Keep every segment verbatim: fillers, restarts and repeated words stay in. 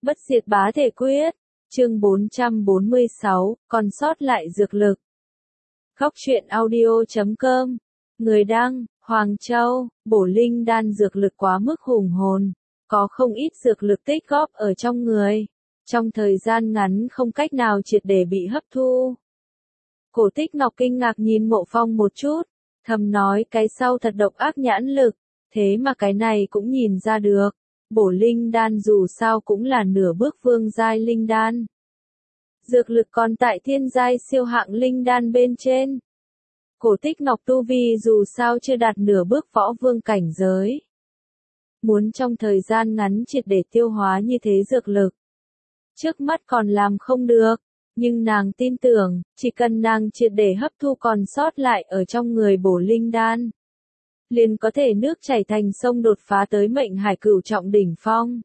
Bất diệt bá thể quyết, chương bốn trăm bốn mươi sáu, còn sót lại dược lực. Góc truyện audio chấm com, người đăng, Hoàng Châu, bổ linh đan dược lực quá mức hùng hồn, có không ít dược lực tích góp ở trong người, trong thời gian ngắn không cách nào triệt để bị hấp thu. Cổ Tích Ngọc kinh ngạc nhìn Mộ Phong một chút, thầm nói cái sau thật độc ác nhãn lực, thế mà cái này cũng nhìn ra được. Bổ linh đan dù sao cũng là nửa bước vương giai linh đan. Dược lực còn tại thiên giai siêu hạng linh đan bên trên. Cổ Tích Ngọc tu vi dù sao chưa đạt nửa bước võ vương cảnh giới. Muốn trong thời gian ngắn triệt để tiêu hóa như thế dược lực. Trước mắt còn làm không được, nhưng nàng tin tưởng, chỉ cần nàng triệt để hấp thu còn sót lại ở trong người bổ linh đan, liền có thể nước chảy thành sông đột phá tới mệnh hải cửu trọng đỉnh phong.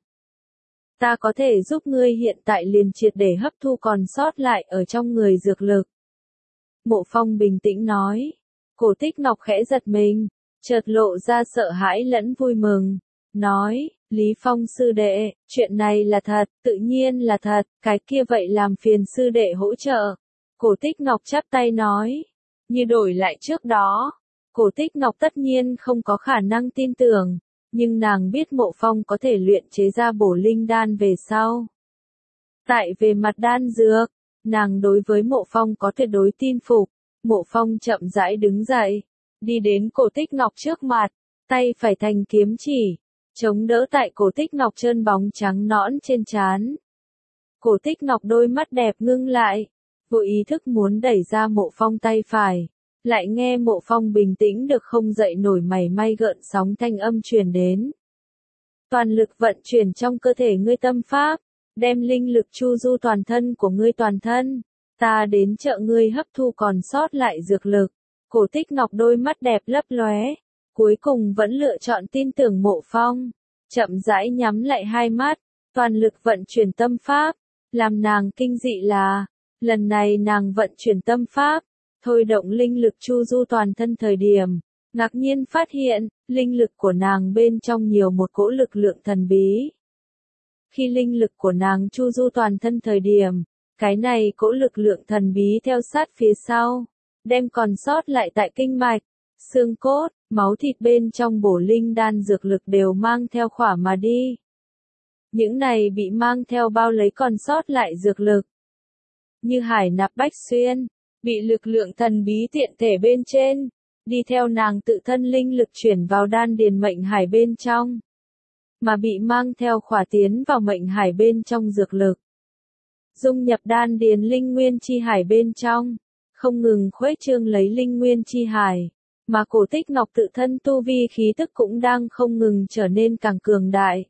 Ta có thể giúp ngươi hiện tại liền triệt để hấp thu còn sót lại ở trong người dược lực. Mộ Phong bình tĩnh nói. Cổ Tích Ngọc khẽ giật mình, chợt lộ ra sợ hãi lẫn vui mừng. Nói, Lý Phong sư đệ, chuyện này là thật, tự nhiên là thật, cái kia vậy làm phiền sư đệ hỗ trợ. Cổ Tích Ngọc chắp tay nói, như đổi lại trước đó. Cổ Tích Ngọc tất nhiên không có khả năng tin tưởng, nhưng nàng biết Mộ Phong có thể luyện chế ra bổ linh đan về sau. Tại về mặt đan dược, nàng đối với Mộ Phong có tuyệt đối tin phục. Mộ Phong chậm rãi đứng dậy, đi đến Cổ Tích Ngọc trước mặt, tay phải thành kiếm chỉ, chống đỡ tại Cổ Tích Ngọc trơn bóng trắng nõn trên trán. Cổ Tích Ngọc đôi mắt đẹp ngưng lại, vô ý thức muốn đẩy ra Mộ Phong tay phải. Lại nghe Mộ Phong bình tĩnh được không dậy nổi mảy may gợn sóng thanh âm truyền đến. Toàn lực vận chuyển trong cơ thể ngươi tâm pháp, đem linh lực chu du toàn thân của ngươi toàn thân, ta đến trợ ngươi hấp thu còn sót lại dược lực. Cổ Tích Ngọc đôi mắt đẹp lấp lóe, cuối cùng vẫn lựa chọn tin tưởng Mộ Phong, chậm rãi nhắm lại hai mắt, toàn lực vận chuyển tâm pháp, làm nàng kinh dị là, lần này nàng vận chuyển tâm pháp, thôi động linh lực chu du toàn thân thời điểm, ngạc nhiên phát hiện, linh lực của nàng bên trong nhiều một cỗ lực lượng thần bí. Khi linh lực của nàng chu du toàn thân thời điểm, cái này cỗ lực lượng thần bí theo sát phía sau, đem còn sót lại tại kinh mạch, xương cốt, máu thịt bên trong bổ linh đan dược lực đều mang theo khỏa mà đi. Những này bị mang theo bao lấy còn sót lại dược lực, như hải nạp bách xuyên, bị lực lượng thần bí tiện thể bên trên, đi theo nàng tự thân linh lực chuyển vào đan điền mệnh hải bên trong, mà bị mang theo khỏa tiến vào mệnh hải bên trong dược lực, dung nhập đan điền linh nguyên chi hải bên trong, không ngừng khuếch trương lấy linh nguyên chi hải, mà Cổ Tích Ngọc tự thân tu vi khí tức cũng đang không ngừng trở nên càng cường đại.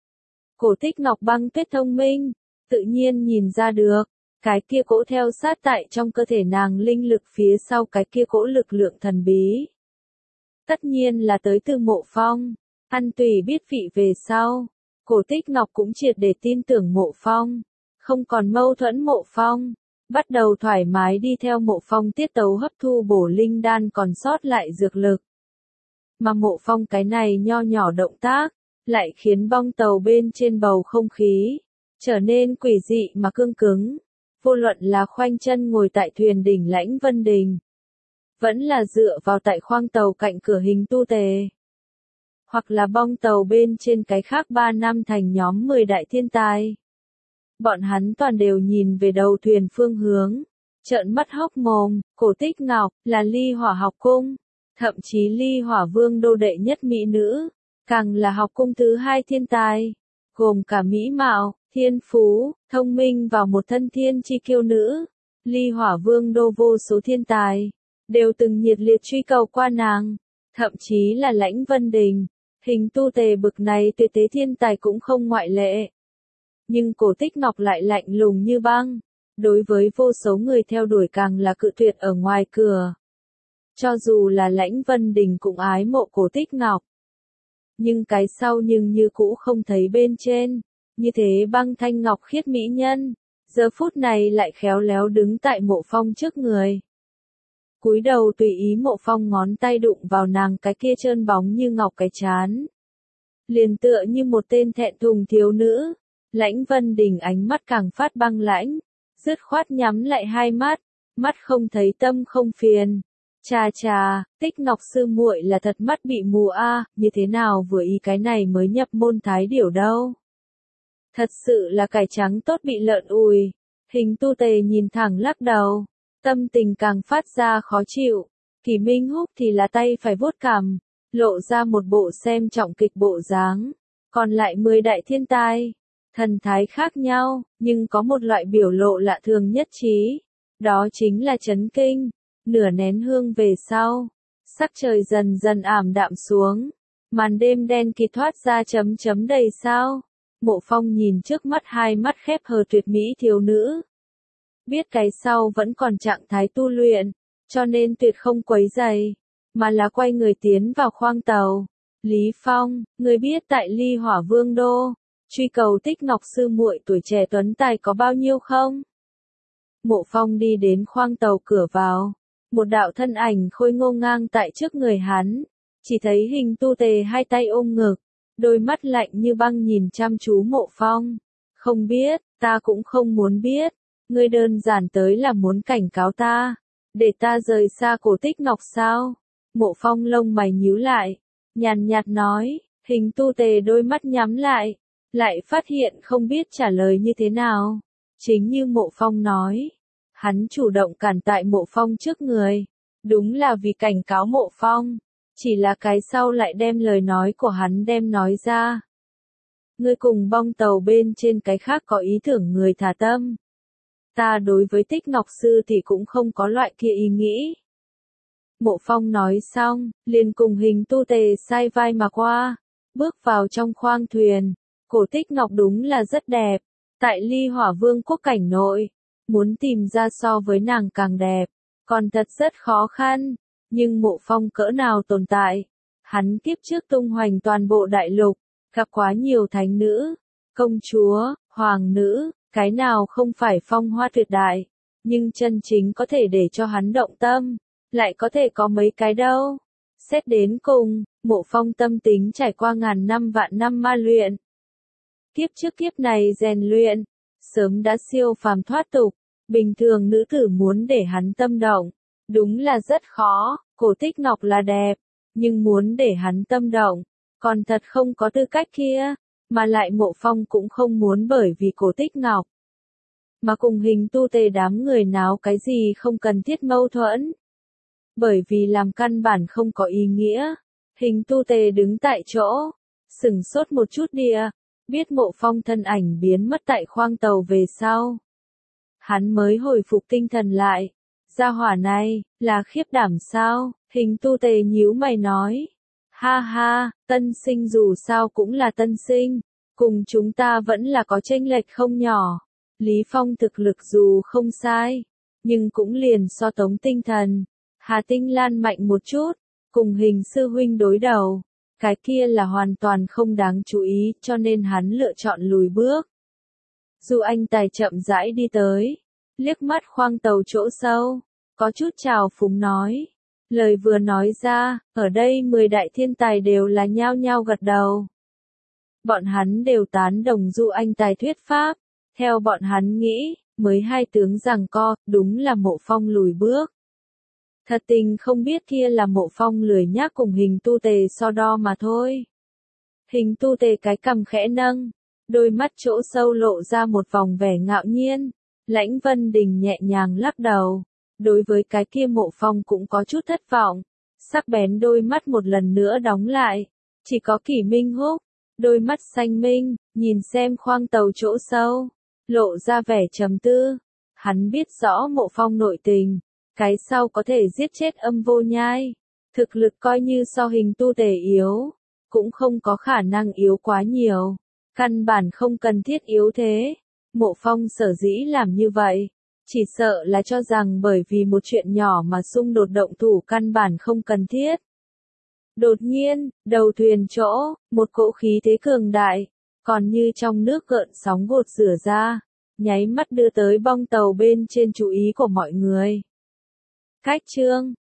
Cổ Tích Ngọc băng tuyết thông minh, tự nhiên nhìn ra được. Cái kia cỗ theo sát tại trong cơ thể nàng linh lực phía sau cái kia cỗ lực lượng thần bí. Tất nhiên là tới từ Mộ Phong, ăn tùy biết vị về sau. Cổ Tích Ngọc cũng triệt để tin tưởng Mộ Phong, không còn mâu thuẫn Mộ Phong, bắt đầu thoải mái đi theo Mộ Phong tiết tấu hấp thu bổ linh đan còn sót lại dược lực. Mà Mộ Phong cái này nho nhỏ động tác, lại khiến bong tàu bên trên bầu không khí, trở nên quỷ dị mà cương cứng. Vô luận là khoanh chân ngồi tại thuyền đỉnh Lãnh Vân Đình, vẫn là dựa vào tại khoang tàu cạnh cửa hình tu tề, hoặc là bong tàu bên trên cái khác ba năm thành nhóm mười đại thiên tài. Bọn hắn toàn đều nhìn về đầu thuyền phương hướng, trợn mắt hốc mồm. Cổ Tích Ngọc là Ly Hỏa học cung, thậm chí Ly Hỏa Vương đô đệ nhất mỹ nữ, càng là học cung thứ hai thiên tài, gồm cả mỹ mạo, thiên phú, thông minh vào một thân thiên chi kiêu nữ. Ly Hỏa Vương đô vô số thiên tài, đều từng nhiệt liệt truy cầu qua nàng, thậm chí là Lãnh Vân Đình, hình tu tề bực này tuyệt thế thiên tài cũng không ngoại lệ. Nhưng Cổ Tích Ngọc lại lạnh lùng như băng, đối với vô số người theo đuổi càng là cự tuyệt ở ngoài cửa. Cho dù là Lãnh Vân Đình cũng ái mộ Cổ Tích Ngọc, nhưng cái sau nhưng như cũ không thấy bên trên. Như thế băng thanh ngọc khiết mỹ nhân, giờ phút này lại khéo léo đứng tại Mộ Phong trước người. Cúi đầu tùy ý Mộ Phong ngón tay đụng vào nàng cái kia trơn bóng như ngọc cái trán. Liền tựa như một tên thẹn thùng thiếu nữ, Lãnh Vân Đình ánh mắt càng phát băng lãnh, dứt khoát nhắm lại hai mắt, mắt không thấy tâm không phiền. Chà chà, Tích Ngọc sư muội là thật mắt bị mù a, như thế nào vừa ý cái này mới nhập môn thái điểu đâu. Thật sự là cải trắng tốt bị lợn ùi. Hình Tu Tề nhìn thẳng lắc đầu, tâm tình càng phát ra khó chịu. Kỷ Minh Húc thì là tay phải vuốt cằm, lộ ra một bộ xem trọng kịch bộ dáng. Còn lại mười đại thiên tai, thần thái khác nhau, nhưng có một loại biểu lộ lạ thường nhất trí. Đó chính là chấn kinh. Nửa nén hương về sau, sắc trời dần dần ảm đạm xuống, màn đêm đen kịt thoát ra chấm chấm đầy sao. Mộ Phong nhìn trước mắt hai mắt khép hờ tuyệt mỹ thiếu nữ. Biết cái sau vẫn còn trạng thái tu luyện, cho nên tuyệt không quấy rầy, mà là quay người tiến vào khoang tàu. Lý Phong, người biết tại Ly Hỏa Vương Đô, truy cầu Tích Ngọc sư muội tuổi trẻ tuấn tài có bao nhiêu không? Mộ Phong đi đến khoang tàu cửa vào. Một đạo thân ảnh khôi ngô ngang tại trước người hắn, chỉ thấy Hình Tu Tề hai tay ôm ngực, đôi mắt lạnh như băng nhìn chăm chú Mộ Phong. Không biết, ta cũng không muốn biết, ngươi đơn giản tới là muốn cảnh cáo ta, để ta rời xa cổ Tích Ngọc sao? Mộ Phong lông mày nhíu lại, nhàn nhạt nói. Hình Tu Tề đôi mắt nhắm lại, lại phát hiện không biết trả lời như thế nào. Chính như Mộ Phong nói, hắn chủ động cản tại Mộ Phong trước người, đúng là vì cảnh cáo Mộ Phong, chỉ là cái sau lại đem lời nói của hắn đem nói ra. Ngươi cùng bong tàu bên trên cái khác có ý tưởng người thả tâm. Ta đối với Tích Ngọc sư thì cũng không có loại kia ý nghĩ. Mộ Phong nói xong, liền cùng Hình Tu Tề sai vai mà qua, bước vào trong khoang thuyền. Cổ Tích Ngọc đúng là rất đẹp, tại Ly Hỏa Vương quốc cảnh nội, muốn tìm ra so với nàng càng đẹp, còn thật rất khó khăn. Nhưng Mộ Phong cỡ nào tồn tại, hắn kiếp trước tung hoành toàn bộ đại lục, gặp quá nhiều thánh nữ, công chúa, hoàng nữ, cái nào không phải phong hoa tuyệt đại, nhưng chân chính có thể để cho hắn động tâm, lại có thể có mấy cái đâu. Xét đến cùng, Mộ Phong tâm tính trải qua ngàn năm vạn năm ma luyện. Kiếp trước kiếp này rèn luyện, sớm đã siêu phàm thoát tục, bình thường nữ tử muốn để hắn tâm động, đúng là rất khó. Cổ Tích Ngọc là đẹp, nhưng muốn để hắn tâm động, còn thật không có tư cách kia, mà lại Mộ Phong cũng không muốn bởi vì Cổ Tích Ngọc mà cùng Hình Tu Tề đám người náo cái gì không cần thiết mâu thuẫn. Bởi vì làm căn bản không có ý nghĩa. Hình Tu Tề đứng tại chỗ, sửng sốt một chút địa, biết Mộ Phong thân ảnh biến mất tại khoang tàu về sau. Hắn mới hồi phục tinh thần lại. Gia hỏa này, là khiếp đảm sao? Hình Tu Tề nhíu mày nói. Ha ha, tân sinh dù sao cũng là tân sinh, cùng chúng ta vẫn là có chênh lệch không nhỏ. Lý Phong thực lực dù không sai, nhưng cũng liền so Tống Tinh Thần, Hà Tinh Lan mạnh một chút, cùng Hình sư huynh đối đầu. Cái kia là hoàn toàn không đáng chú ý, cho nên hắn lựa chọn lùi bước. Dù anh tài chậm rãi đi tới, liếc mắt khoang tàu chỗ sâu, có chút trào phúng nói. Lời vừa nói ra, ở đây mười đại thiên tài đều là nhao nhao gật đầu. Bọn hắn đều tán đồng Du anh tài thuyết pháp, theo bọn hắn nghĩ, mới hai tướng giằng co, đúng là Mộ Phong lùi bước. Thật tình không biết kia là Mộ Phong lười nhác cùng Hình Tu Tề so đo mà thôi. Hình Tu Tề cái cằm khẽ nâng, đôi mắt chỗ sâu lộ ra một vòng vẻ ngạo nhiên. Lãnh Vân Đình nhẹ nhàng lắc đầu, đối với cái kia Mộ Phong cũng có chút thất vọng, sắc bén đôi mắt một lần nữa đóng lại, chỉ có Kỷ Minh Húc, đôi mắt xanh minh, nhìn xem khoang tàu chỗ sâu, lộ ra vẻ trầm tư. Hắn biết rõ Mộ Phong nội tình, cái sau có thể giết chết Âm Vô Nhai, thực lực coi như so Hình Tu Tề yếu, cũng không có khả năng yếu quá nhiều, căn bản không cần thiết yếu thế. Mộ Phong sở dĩ làm như vậy, chỉ sợ là cho rằng bởi vì một chuyện nhỏ mà xung đột động thủ căn bản không cần thiết. Đột nhiên, đầu thuyền chỗ, một cỗ khí thế cường đại, còn như trong nước gợn sóng gột rửa ra, nháy mắt đưa tới bong tàu bên trên chú ý của mọi người. Cách chương